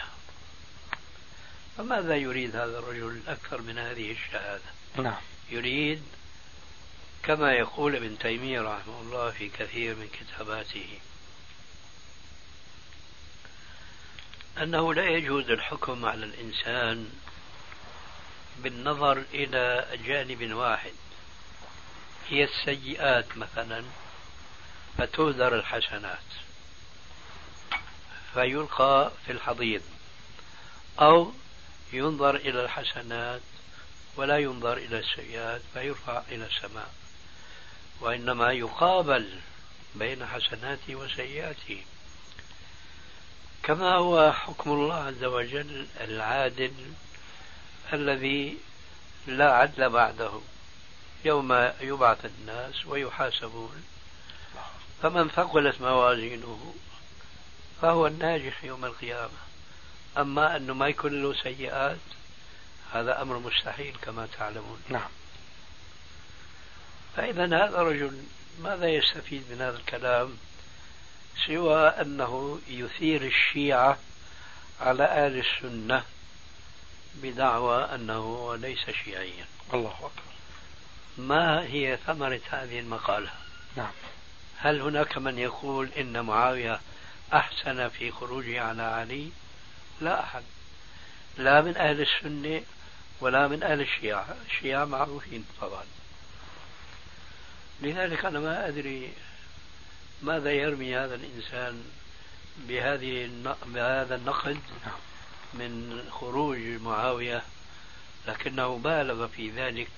فماذا يريد هذا الرجل أكثر من هذه الشهادة؟ نعم. يريد كما يقول ابن تيمية رحمه الله في كثير من كتاباته أنه لا يجوز الحكم على الإنسان بالنظر إلى جانب واحد، هي السيئات مثلا، فتهدر الحسنات فيلقى في الحضيض، أو ينظر إلى الحسنات ولا ينظر إلى السيئات فيرفع إلى السماء، وإنما يقابل بين حسناته وسيئاته، كما هو حكم الله عز وجل العادل الذي لا عدل بعده، يوم يبعث الناس ويحاسبون، فمن ثقلت موازينه فهو الناجح يوم القيامة. أما أنه ما يكون له سيئات هذا أمر مستحيل كما تعلمون. نعم. فإذا هذا رجل ماذا يستفيد من هذا الكلام سوى أنه يثير الشيعة على أهل السنة بدعوى أنه ليس شيعيا. الله أكبر. ما هي ثمرة هذه المقالة؟ نعم. هل هناك من يقول إن معاوية أحسن في خروجه على علي؟ لا أحد، لا من أهل السنة ولا من أهل الشيعة. الشيعة معروفين طبعا. لذلك أنا ما أدري ماذا يرمي هذا الإنسان بهذا النقد من خروج معاوية، لكنه بالغ في ذلك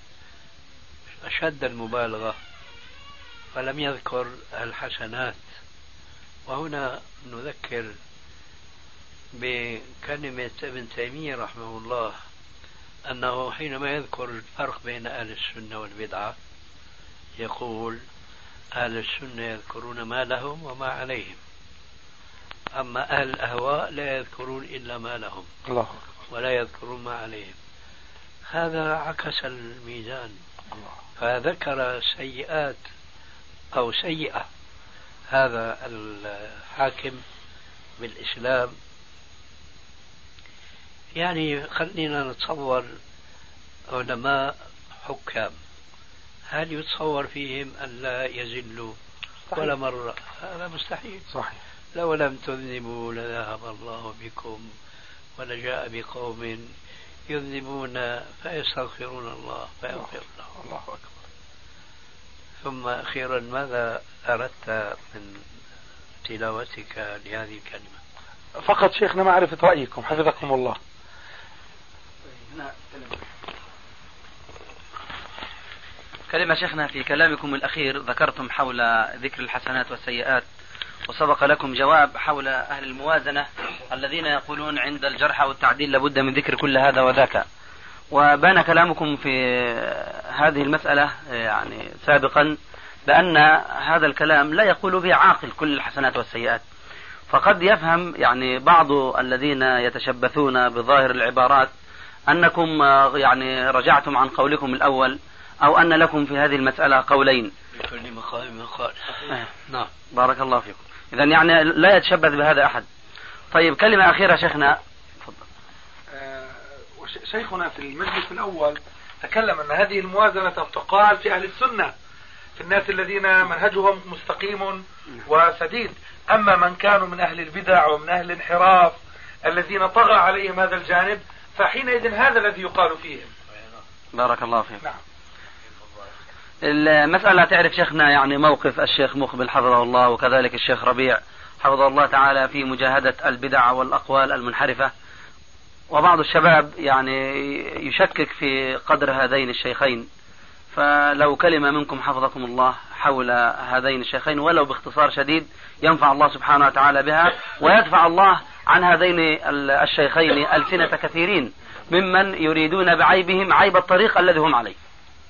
أشد المبالغة، فلم يذكر الحسنات. وهنا نذكر بكلمة ابن تيمية رحمه الله أنه حينما يذكر الفرق بين أهل السنة والبدعة يقول: أهل السنة يذكرون ما لهم وما عليهم، أما أهل الأهواء لا يذكرون إلا ما لهم ولا يذكرون ما عليهم. هذا عكس الميزان، فذكر سيئات أو سيئة هذا الحاكم بالإسلام. يعني خلينا نتصور علماء حكام، هل يتصور فيهم أن لا يزلوا ولا مرة؟ هذا مستحيل. صحيح. لو لم تذنبوا لذهب الله بكم ولجاء بقوم يذنبون فيستغفرون الله فيغفر لهم. الله أكبر. ثم أخيرا، ماذا أردت من تلاوتك لهذه الكلمة؟ فقط شيخنا معرفة رأيكم حفظكم الله. كلمة شيخنا في كلامكم الأخير ذكرتم حول ذكر الحسنات والسيئات، وسبق لكم جواب حول أهل الموازنة الذين يقولون عند الجرح والتعديل لابد من ذكر كل هذا وذاك. وبان كلامكم في هذه المسألة يعني سابقا بأن هذا الكلام لا يقول به عاقل كل الحسنات والسيئات، فقد يفهم يعني بعض الذين يتشبثون بظاهر العبارات أنكم يعني رجعتم عن قولكم الأول، أو أن لكم في هذه المسألة قولين. لكل مقام مقال. نعم. بارك الله فيكم. إذن يعني لا يتشبث بهذا أحد. طيب كلمة أخيرة شيخنا. شيخنا في المجلس الأول تكلم أن هذه الموازنة تقال في أهل السنة، في الناس الذين منهجهم مستقيم وسديد. أما من كانوا من أهل البدع ومن أهل الانحراف الذين طغى عليهم هذا الجانب، فحينئذ هذا الذي يقال فيهم. بارك الله فيك. نعم. المسألة تعرف شيخنا يعني موقف الشيخ مقبل حفظه الله وكذلك الشيخ ربيع حفظه الله تعالى في مجاهدة البدع والأقوال المنحرفة، وبعض الشباب يعني يشكك في قدر هذين الشيخين، فلو كلمة منكم حفظكم الله حول هذين الشيخين ولو باختصار شديد ينفع الله سبحانه وتعالى بها، ويدفع الله عن هذين الشيخين ألسنة كثيرين ممن يريدون بعيبهم عيب الطريق الذي هم عليه.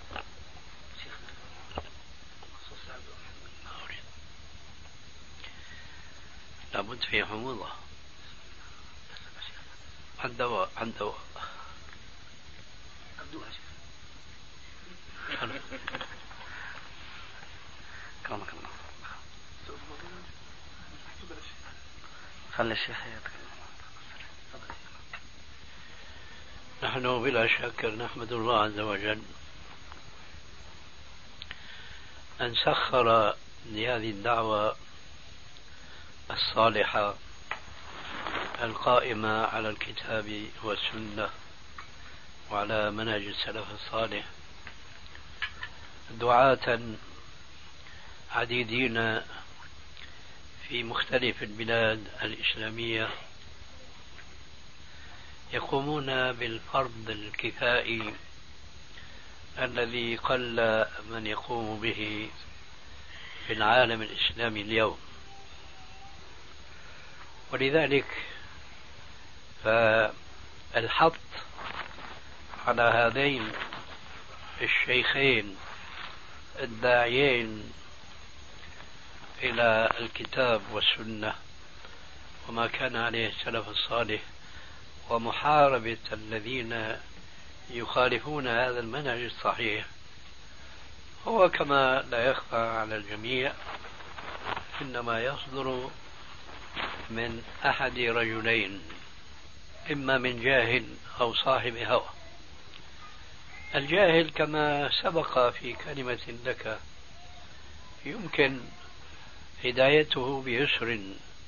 لابد في حموضة عن دواء كرمك الله. خلي الشيخ يتكلم. نحن بلا شك نحمد الله عز وجل أن سخر لهذه الدعوة الصالحة القائمة على الكتاب والسنة وعلى منهج السلف الصالح دعاة عديدين في مختلف البلاد الإسلامية يقومون بالفرض الكفائي الذي قل من يقوم به في العالم الإسلامي اليوم. ولذلك فالحط على هذين الشيخين الداعيين إلى الكتاب والسنة وما كان عليه السلف الصالح ومحاربة الذين يخالفون هذا المنهج الصحيح هو كما لا يخفى على الجميع إنما يصدر من أحد رجلين، إما من جاهل أو صاحب هوى. الجاهل كما سبق في كلمة لك يمكن هدايته بيسر،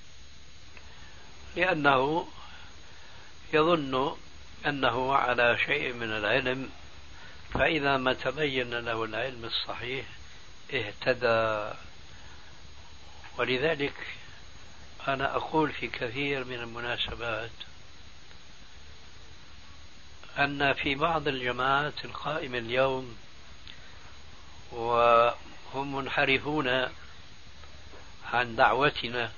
لأنه يظن أنه على شيء من العلم، فإذا ما تبين له العلم الصحيح اهتدى. ولذلك أنا أقول في كثير من المناسبات أن في بعض الجماعات القائمة اليوم وهم منحرفون عن دعوتنا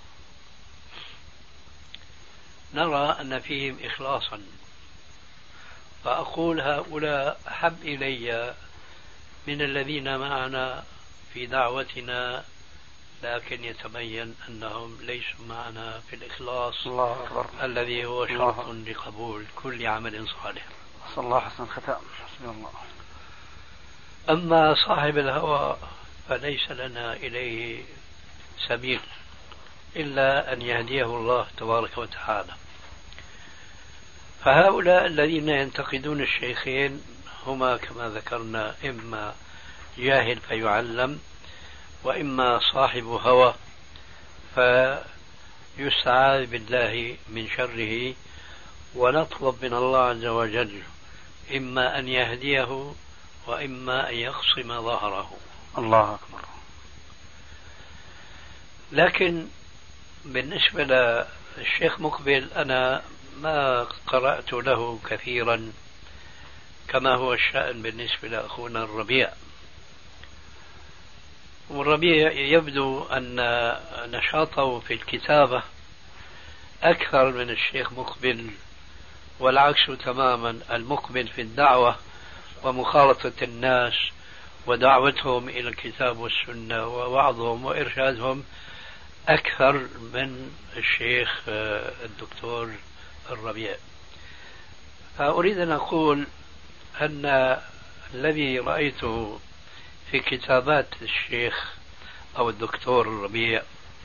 نرى أن فيهم إخلاصا، فأقول هؤلاء أحب إلي من الذين معنا في دعوتنا لكن يتبين أنهم ليسوا معنا في الإخلاص الذي هو شرط لقبول كل عمل صالح. صلى الله حسن الختام. الله. أما صاحب الهوى فليس لنا إليه سبيل إلا أن يهديه الله تبارك وتعالى. فهؤلاء الذين ينتقدون الشيخين هما كما ذكرنا إما جاهل فيعلم، وإما صاحب هوى فيستعاذ بالله من شره، ونطلب من الله عز وجل إما أن يهديه وإما أن يقصم ظهره. الله أكبر. لكن بالنسبة للشيخ مقبل أنا ما قرأت له كثيرا كما هو الشأن بالنسبة لأخونا الربيع. والربيع يبدو أن نشاطه في الكتابة أكثر من الشيخ مقبل، والعكس تماما، المقبل في الدعوة ومخالطة الناس ودعوتهم إلى الكتاب والسنة ووعظهم وإرشادهم أكثر من الشيخ الدكتور الربيع. فأريد أن أقول أن الذي رأيته في كتابات الشيخ أو الدكتور الربيع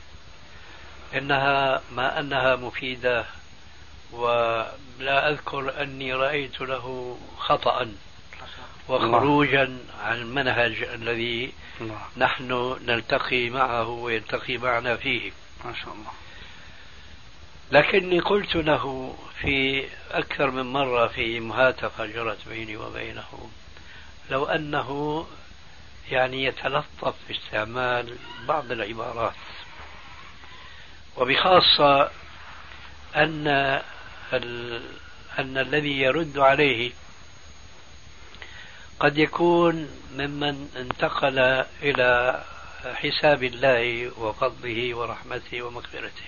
إنها ما أنها مفيدة، ولا أذكر أني رأيت له خطأ وخروجا عن المنهج الذي نحن نلتقي معه ويلتقي معنا فيه ما شاء الله. لكني قلت له في أكثر من مرة في مهاتفة جرت بيني وبينه لو أنه يعني يتلطف في استعمال بعض العبارات، وبخاصة أن الذي يرد عليه قد يكون ممن انتقل إلى حساب الله وفضله ورحمته ومغفرته،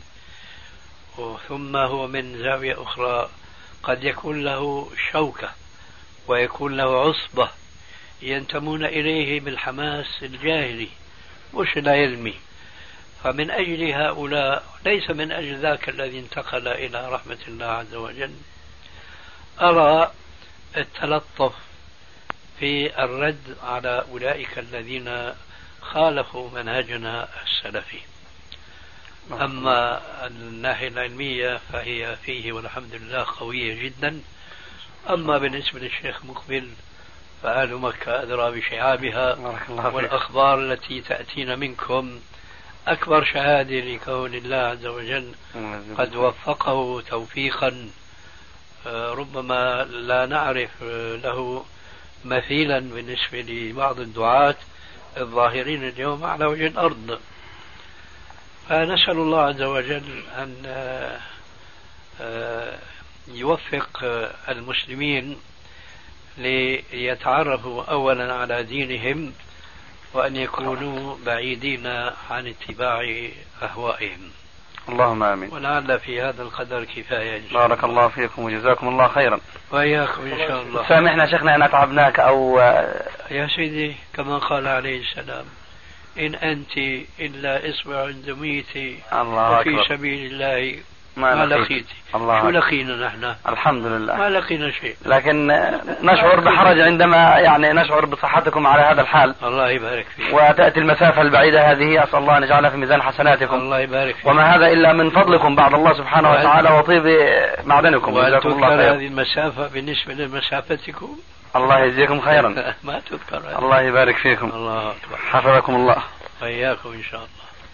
ثم هو من زاوية أخرى قد يكون له شوكة ويكون له عصبة ينتمون إليه بالحماس الجاهلي مش العلمي. فمن أجل هؤلاء ليس من أجل ذاك الذي انتقل إلى رحمة الله عز وجل أرى التلطف في الرد على أولئك الذين خالفوا منهجنا السلفي. أما الناحية العلمية فهي فيه والحمد لله قوية جدا. أما بالنسبة للشيخ مقبل فأهل مكة أدرى بشعابها، والأخبار التي تأتينا منكم أكبر شهادة لكون الله عز وجل قد وفقه توفيقا ربما لا نعرف له مثيلا بالنسبة لبعض الدعاة الظاهرين اليوم على وجه الأرض. فنسأل الله عز وجل أن يوفق المسلمين ليتعرفوا أولا على دينهم وأن يكونوا بعيدين عن اتباع أهوائهم. اللهم آمين. ولعل في هذا القدر كفاية. بارك الله فيكم وجزاكم الله خيرا. وإياكم إن شاء الله. سامحنا شيخنا أن أتعبناك أو يا سيدي كما قال عليه السلام إن أنت إلا إصبع عند ميتي وفي سبيل الله ما لقيتي. شو لقينا نحن؟ الحمد لله ما لقينا شيء، لكن نشعر بحرج عندما يعني نشعر بصحتكم على هذا الحال. الله يبارك فيك. وتأتي المسافة البعيدة هذه، أسأل الله أن يجعلها في ميزان حسناتكم. الله يبارك فيك. وما هذا إلا من فضلكم بعد الله سبحانه وتعالى وطيب معدنكم. وجزاكم الله خيرا. هذه المسافة بالنسبة لمسافتكم الله يجزيكم خيرا. ما تذكر. الله يبارك فيكم. الله أكبر. حفظكم الله. وإياكم إن شاء الله.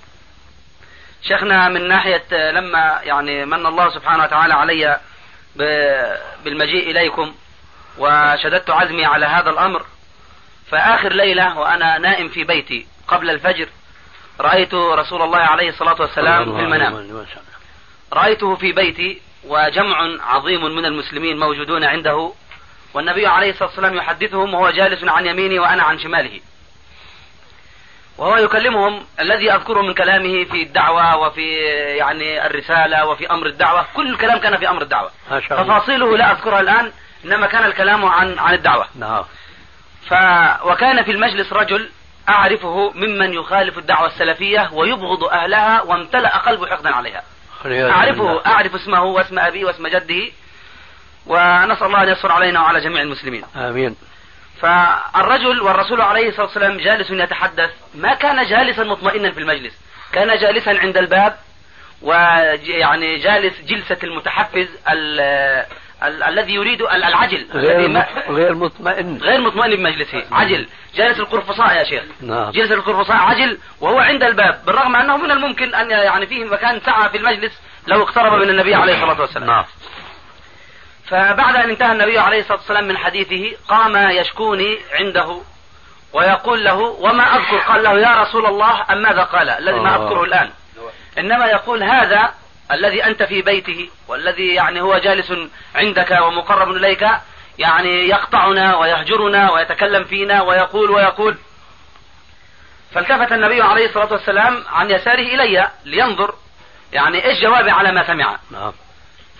شيخنا من ناحية لما يعني من الله سبحانه وتعالى علي بالمجيء إليكم وشددت عزمي على هذا الأمر، فآخر ليلة وأنا نائم في بيتي قبل الفجر رأيت رسول الله عليه الصلاة والسلام في المنام. رأيته في بيتي وجمع عظيم من المسلمين موجودون عنده، والنبي عليه الصلاة والسلام يحدثهم وهو جالس عن يميني وأنا عن شماله، وهو يكلمهم. الذي أذكره من كلامه في الدعوة وفي يعني الرسالة وفي أمر الدعوة، كل الكلام كان في أمر الدعوة، تفاصيله لا أذكرها الآن، إنما كان الكلام عن الدعوة. وكان في المجلس رجل أعرفه ممن يخالف الدعوة السلفية ويبغض أهلها وامتلأ قلبه حقدا عليها. أعرف اسمه واسم أبيه واسم جده، ونسأل الله أن يسر علينا وعلى جميع المسلمين. آمين. فالرجل والرسول عليه الصلاة والسلام جالس يتحدث، ما كان جالسا مطمئنا في المجلس، كان جالسا عند الباب، ويعني جالس جلسة المتحفز الذي يريد العجل، غير مطمئن بمجلسه، عجل، جالس القرفصاء يا شيخ. نعم. جلس القرفصاء عجل وهو عند الباب، بالرغم أنه من الممكن أن يعني فيه مكان سعة في المجلس لو اقترب من النبي عليه الصلاة والسلام. نعم. فبعد أن انتهى النبي عليه الصلاة والسلام من حديثه قام يشكوني عنده ويقول له وما أذكر، قال له يا رسول الله أم ماذا قال الذي ما أذكره الآن، إنما يقول هذا الذي أنت في بيته والذي يعني هو جالس عندك ومقرب إليك يعني يقطعنا ويهجرنا ويتكلم فينا ويقول. فالتفت النبي عليه الصلاة والسلام عن يساره إلي لينظر يعني إيش جوابي على ما سمع.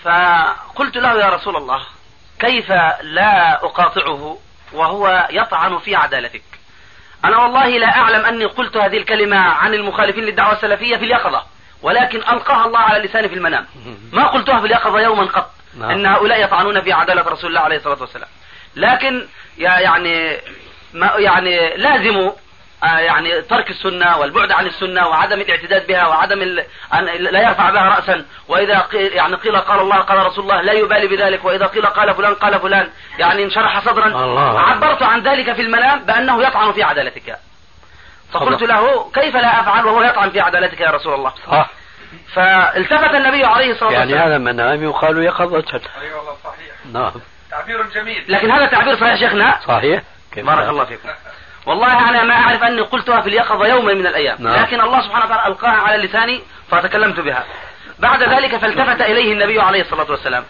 فقلت له يا رسول الله كيف لا أقاطعه وهو يطعن في عدالتك؟ أنا والله لا أعلم أني قلت هذه الكلمة عن المخالفين للدعوة السلفية في اليقظة، ولكن ألقاها الله على لساني في المنام، ما قلتها في اليقظة يوما قط أن هؤلاء يطعنون في عدالة رسول الله عليه الصلاة والسلام. لكن يعني لازم يعني ترك السنة والبعد عن السنة وعدم الاعتداد بها وعدم أن لا يرفع بها رأسا، وإذا قيل قال الله قال رسول الله لا يبالي بذلك، وإذا قيل قال فلان قال فلان يعني انشرح صدرا. عبرت عن ذلك في المنام بأنه يطعن في عدالتك، فقلت له كيف لا أفعل وهو يطعن في عدالتك يا رسول الله؟ صح. فالتفت النبي عليه الصلاة والسلام، يعني هذا منام يقال يقظة. أي والله صحيح. نعم. تعبير جميل. لكن هذا تعبير صحيح شيخنا. صحيح. بارك الله فيكم. والله أنا ما أعرف أني قلتها في اليقظة يوما من الأيام، لكن الله سبحانه وتعالى ألقاها على لساني فتكلمت بها. بعد ذلك فالتفت إليه النبي عليه الصلاة والسلام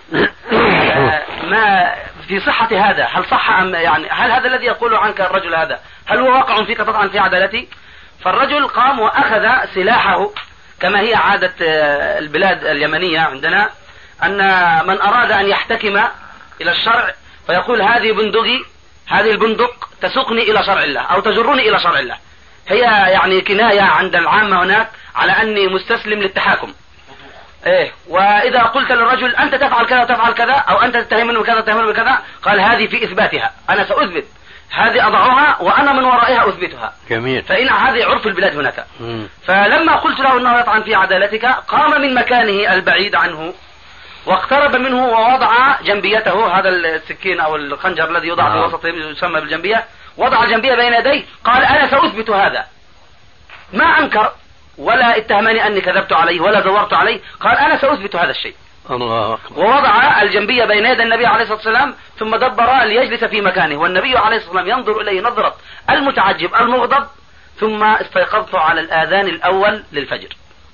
ما في صحة هذا؟ هل صح أم يعني هل هذا الذي يقول عنك الرجل هذا هل هو واقع فيك تطعن في عدالتي؟ فالرجل قام وأخذ سلاحه كما هي عادة البلاد اليمنية عندنا، أن من أراد أن يحتكم إلى الشرع فيقول هذه بندقي، هذه البندق تسوقني إلى شرع الله أو تجرني إلى شرع الله. هي يعني كناية عند العامة هناك على أني مستسلم للتحاكم. وإذا قلت للرجل أنت تفعل كذا وتفعل كذا أو أنت تتهمني بكذا وتتهمني بكذا، قال هذه في إثباتها، أنا سأثبت هذه أضعها وأنا من ورائها أثبتها. جميل. فإن هذه عرف البلاد هناك. فلما قلت له أنه يطعن في عدالتك قام من مكانه البعيد عنه واقترب منه ووضع جنبيته، هذا السكين أو الخنجر الذي يوضع في وسطه يسمى بالجنبية، وضع الجنبية بين يديه، قال أنا سأثبت هذا. ما أنكر ولا اتهمني أني كذبت عليه ولا زورت عليه، قال أنا سأثبت هذا الشيء. الله أكبر. ووضع الجنبية بين يدي النبي عليه الصلاة والسلام ثم دبر ليجلس في مكانه، والنبي عليه الصلاة والسلام ينظر إليه نظرة المتعجب المغضب. ثم استيقظت على الآذان الأول للفجر.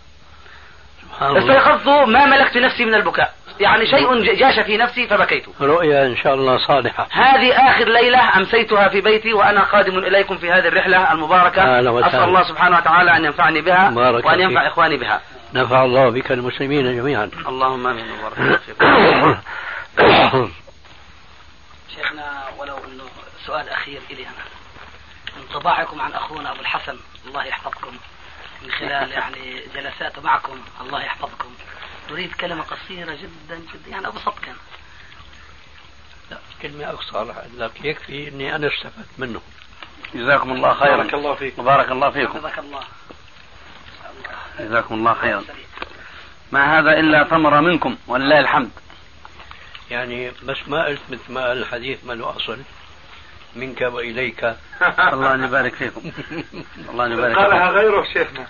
استيقظت ما ملكت نفسي من البكاء، يعني شيء جاش في نفسي فبكيت. رؤيا إن شاء الله صالحة. هذه آخر ليلة أمسيتها في بيتي وأنا قادم إليكم في هذه الرحلة المباركة. أسأل الله سبحانه وتعالى أن ينفعني بها وأن ينفع إخواني بها. نفع الله بك المسلمين جميعا. اللهم آمين. وبارك الله فيكم. شيخنا ولو أنه سؤال أخير إلي أنا، انطباعكم عن أخونا أبو الحسن الله يحفظكم من خلال يعني جلسات معكم، الله يحفظكم. نريد كلمة قصيرة جدا جدا يعني أبسط كان. لا كلمة أقصر لك يكفي إني أنا استفدت منه. جزاكم الله خيرا. بارك الله فيكم. بارك الله فيكم. جزاك الله. جزاكم الله خيرا. ما هذا إلا ثمرة منكم ولله الحمد. يعني بس ما قلت مثل ما قال الحديث ما له أصل، منك وإليك. الله أن يبارك فيكم. الله أن يبارك فيكم. قالها غيره شيخنا.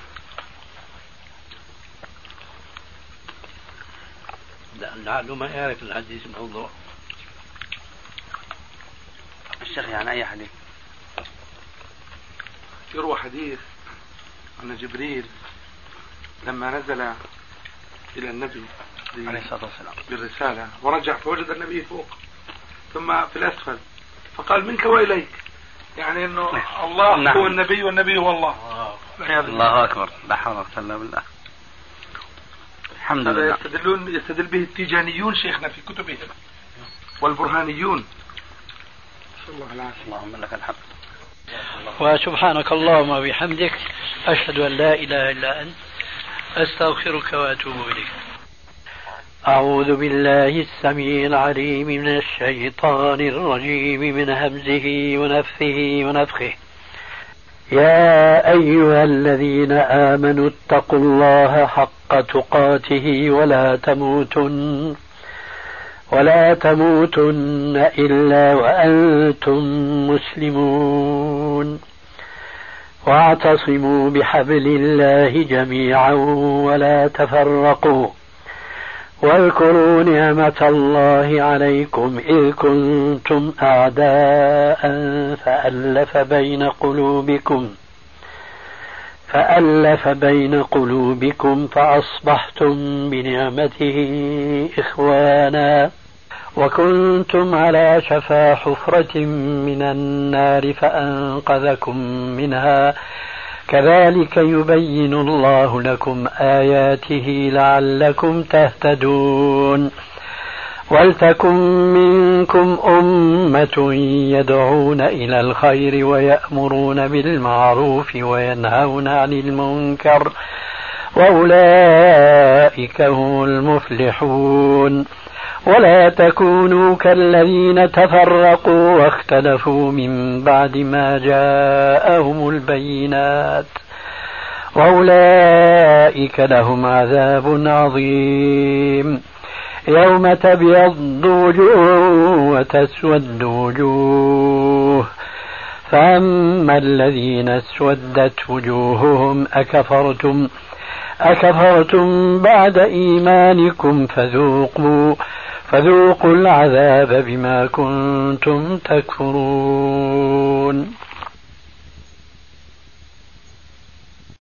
لعله ما يعرف الحديث الموضوع. الشيخ يعني أي حديث؟ يروى حديث أن جبريل لما نزل إلى النبي عليه الصلاة والسلام بالرسالة ورجع فوجد النبي فوق ثم في الأسفل، فقال منك وإليك، يعني أنه الله هو النبي والنبي هو الله. الله أكبر. لا حول ولا قوة إلا بالله. الحمد لله. يستدل به التيجانيون شيخنا في كتبهم والبرهانيون. الله العافية. اللهم لك الحمد. وسبحانك اللهم وبحمدك أشهد أن لا إله إلا أنت أستغفرك وأتوب إليك. أعوذ بالله السميع العليم من الشيطان الرجيم من همزه ونفثه ونفخه. يا أيها الذين آمنوا اتقوا الله حق تقاته ولا تموتن إلا وأنتم مسلمون، واعتصموا بحبل الله جميعا ولا تفرقوا، واذكروا نعمة الله عليكم إذ كنتم أعداء فألف بين قلوبكم فأصبحتم بنعمته إخوانا، وكنتم على شفا حفرة من النار فأنقذكم منها كذلك يبين الله لكم آياته لعلكم تهتدون ولتكن منكم أمة يدعون إلى الخير ويأمرون بالمعروف وينهون عن المنكر وأولئك هم المفلحون ولا تكونوا كالذين تفرقوا واختلفوا من بعد ما جاءهم البينات وأولئك لهم عذاب عظيم يوم تبيض وجوه وتسود وجوه فأما الذين اسودت وجوههم أكفرتم بعد إيمانكم فذوقوا العذاب بما كنتم تكفرون.